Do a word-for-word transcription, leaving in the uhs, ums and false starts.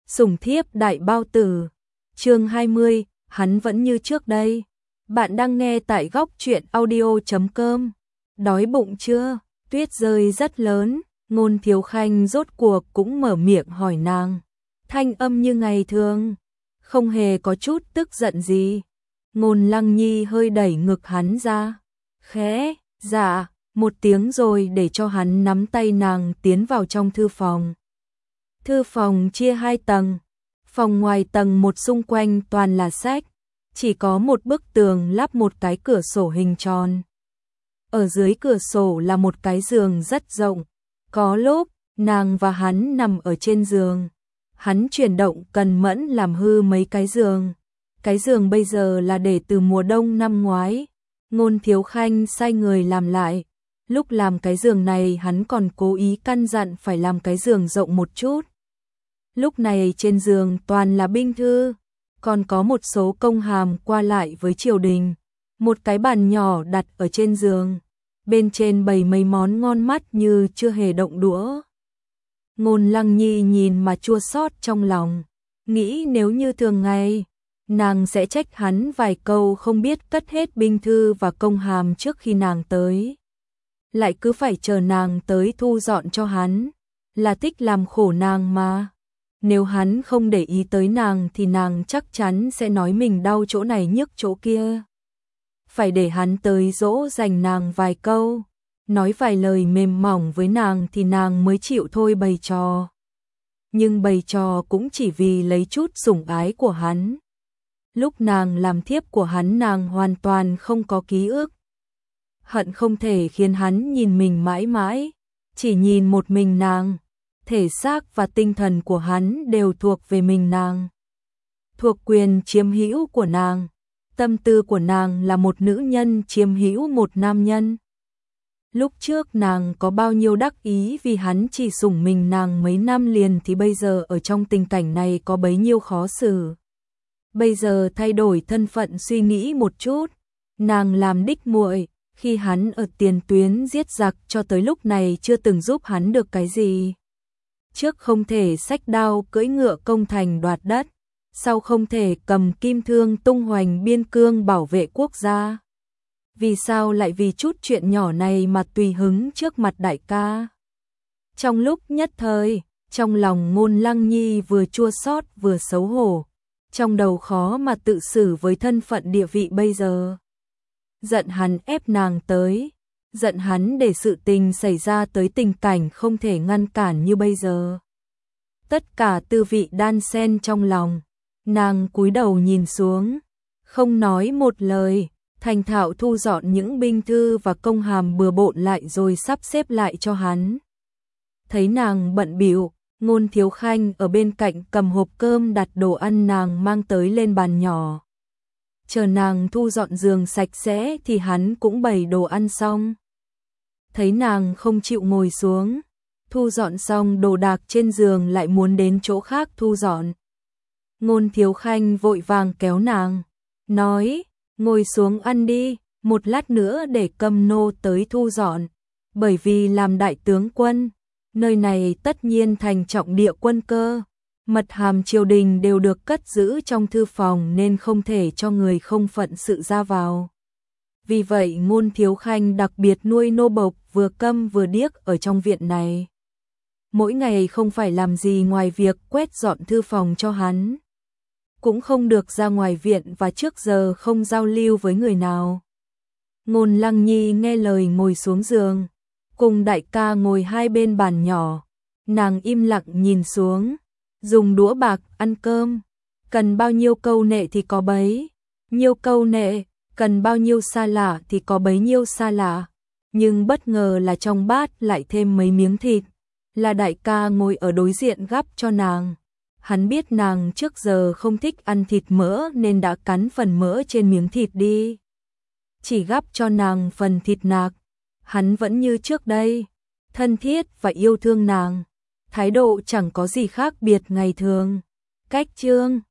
Sủng thiếp đại bao tử. Chương hai mươi, hắn vẫn như trước đây. Bạn đang nghe tại góc truyện audio chấm com. Đói bụng chưa? Tuyết rơi rất lớn, Ngôn Thiếu Khanh rốt cuộc cũng mở miệng hỏi nàng. Thanh âm như ngày thường, không hề có chút tức giận gì. Ngôn Lăng Nhi hơi đẩy ngực hắn ra. Khẽ, dạ, một tiếng rồi để cho hắn nắm tay nàng tiến vào trong thư phòng. Thư phòng chia hai tầng. Phòng ngoài tầng một xung quanh toàn là sách, chỉ có một bức tường lắp một cái cửa sổ hình tròn. Ở dưới cửa sổ là một cái giường rất rộng, có lúc nàng và hắn nằm ở trên giường. Hắn chuyển động cần mẫn làm hư mấy cái giường. Cái giường bây giờ là để từ mùa đông năm ngoái. Ngôn Thiếu Khanh sai người làm lại. Lúc làm cái giường này hắn còn cố ý căn dặn phải làm cái giường rộng một chút. Lúc này trên giường toàn là binh thư, còn có một số công hàm qua lại với triều đình. Một cái bàn nhỏ đặt ở trên giường, bên trên bày mấy món ngon mắt như chưa hề động đũa. Ngôn Lăng Nhi nhìn mà chua xót trong lòng, nghĩ nếu như thường ngày, nàng sẽ trách hắn vài câu không biết cất hết binh thư và công hàm trước khi nàng tới. Lại cứ phải chờ nàng tới thu dọn cho hắn, là thích làm khổ nàng mà. Nếu hắn không để ý tới nàng thì nàng chắc chắn sẽ nói mình đau chỗ này nhức chỗ kia. Phải để hắn tới dỗ dành nàng vài câu, nói vài lời mềm mỏng với nàng thì nàng mới chịu thôi bày trò. Nhưng bày trò cũng chỉ vì lấy chút sủng ái của hắn. Lúc nàng làm thiếp của hắn nàng hoàn toàn không có ký ức. Hận không thể khiến hắn nhìn mình mãi mãi, chỉ nhìn một mình nàng. Thể xác và tinh thần của hắn đều thuộc về mình nàng. Thuộc quyền chiếm hữu của nàng. Tâm tư của nàng là một nữ nhân chiếm hữu một nam nhân. Lúc trước nàng có bao nhiêu đắc ý vì hắn chỉ sủng mình nàng mấy năm liền thì bây giờ ở trong tình cảnh này có bấy nhiêu khó xử. Bây giờ thay đổi thân phận suy nghĩ một chút, nàng làm đích muội, khi hắn ở tiền tuyến giết giặc cho tới lúc này chưa từng giúp hắn được cái gì. Trước không thể xách đao cưỡi ngựa công thành đoạt đất, sau không thể cầm kim thương tung hoành biên cương bảo vệ quốc gia. Vì sao lại vì chút chuyện nhỏ này mà tùy hứng trước mặt đại ca? Trong lúc nhất thời, trong lòng Ngôn Lăng Nhi vừa chua xót vừa xấu hổ, trong đầu khó mà tự xử với thân phận địa vị bây giờ. Giận hắn ép nàng tới, giận hắn để sự tình xảy ra tới tình cảnh không thể ngăn cản như bây giờ. Tất cả tư vị đan xen trong lòng, nàng cúi đầu nhìn xuống, không nói một lời, thành thạo thu dọn những binh thư và công hàm bừa bộn lại rồi sắp xếp lại cho hắn. Thấy nàng bận bịu, Ngôn Thiếu Khanh ở bên cạnh cầm hộp cơm đặt đồ ăn nàng mang tới lên bàn nhỏ. Chờ nàng thu dọn giường sạch sẽ thì hắn cũng bày đồ ăn xong. Thấy nàng không chịu ngồi xuống, thu dọn xong đồ đạc trên giường lại muốn đến chỗ khác thu dọn. Ngôn Thiếu Khanh vội vàng kéo nàng, nói, ngồi xuống ăn đi, một lát nữa để cầm nô tới thu dọn. Bởi vì làm đại tướng quân, nơi này tất nhiên thành trọng địa quân cơ. Mật hàm triều đình đều được cất giữ trong thư phòng nên không thể cho người không phận sự ra vào. Vì vậy Ngôn Thiếu Khanh đặc biệt nuôi nô bộc vừa câm vừa điếc ở trong viện này. Mỗi ngày không phải làm gì ngoài việc quét dọn thư phòng cho hắn. Cũng không được ra ngoài viện và trước giờ không giao lưu với người nào. Ngôn Lăng Nhi nghe lời ngồi xuống giường, cùng đại ca ngồi hai bên bàn nhỏ. Nàng im lặng nhìn xuống, dùng đũa bạc ăn cơm. Cần bao nhiêu câu nệ thì có bấy nhiêu câu nệ, cần bao nhiêu sa lạ thì có bấy nhiêu sa lạ. Nhưng bất ngờ là trong bát lại thêm mấy miếng thịt, là đại ca ngồi ở đối diện gắp cho nàng. Hắn biết nàng trước giờ không thích ăn thịt mỡ nên đã cắn phần mỡ trên miếng thịt đi. Chỉ gắp cho nàng phần thịt nạc. Hắn vẫn như trước đây, thân thiết và yêu thương nàng. Thái độ chẳng có gì khác biệt ngày thường. Cách chương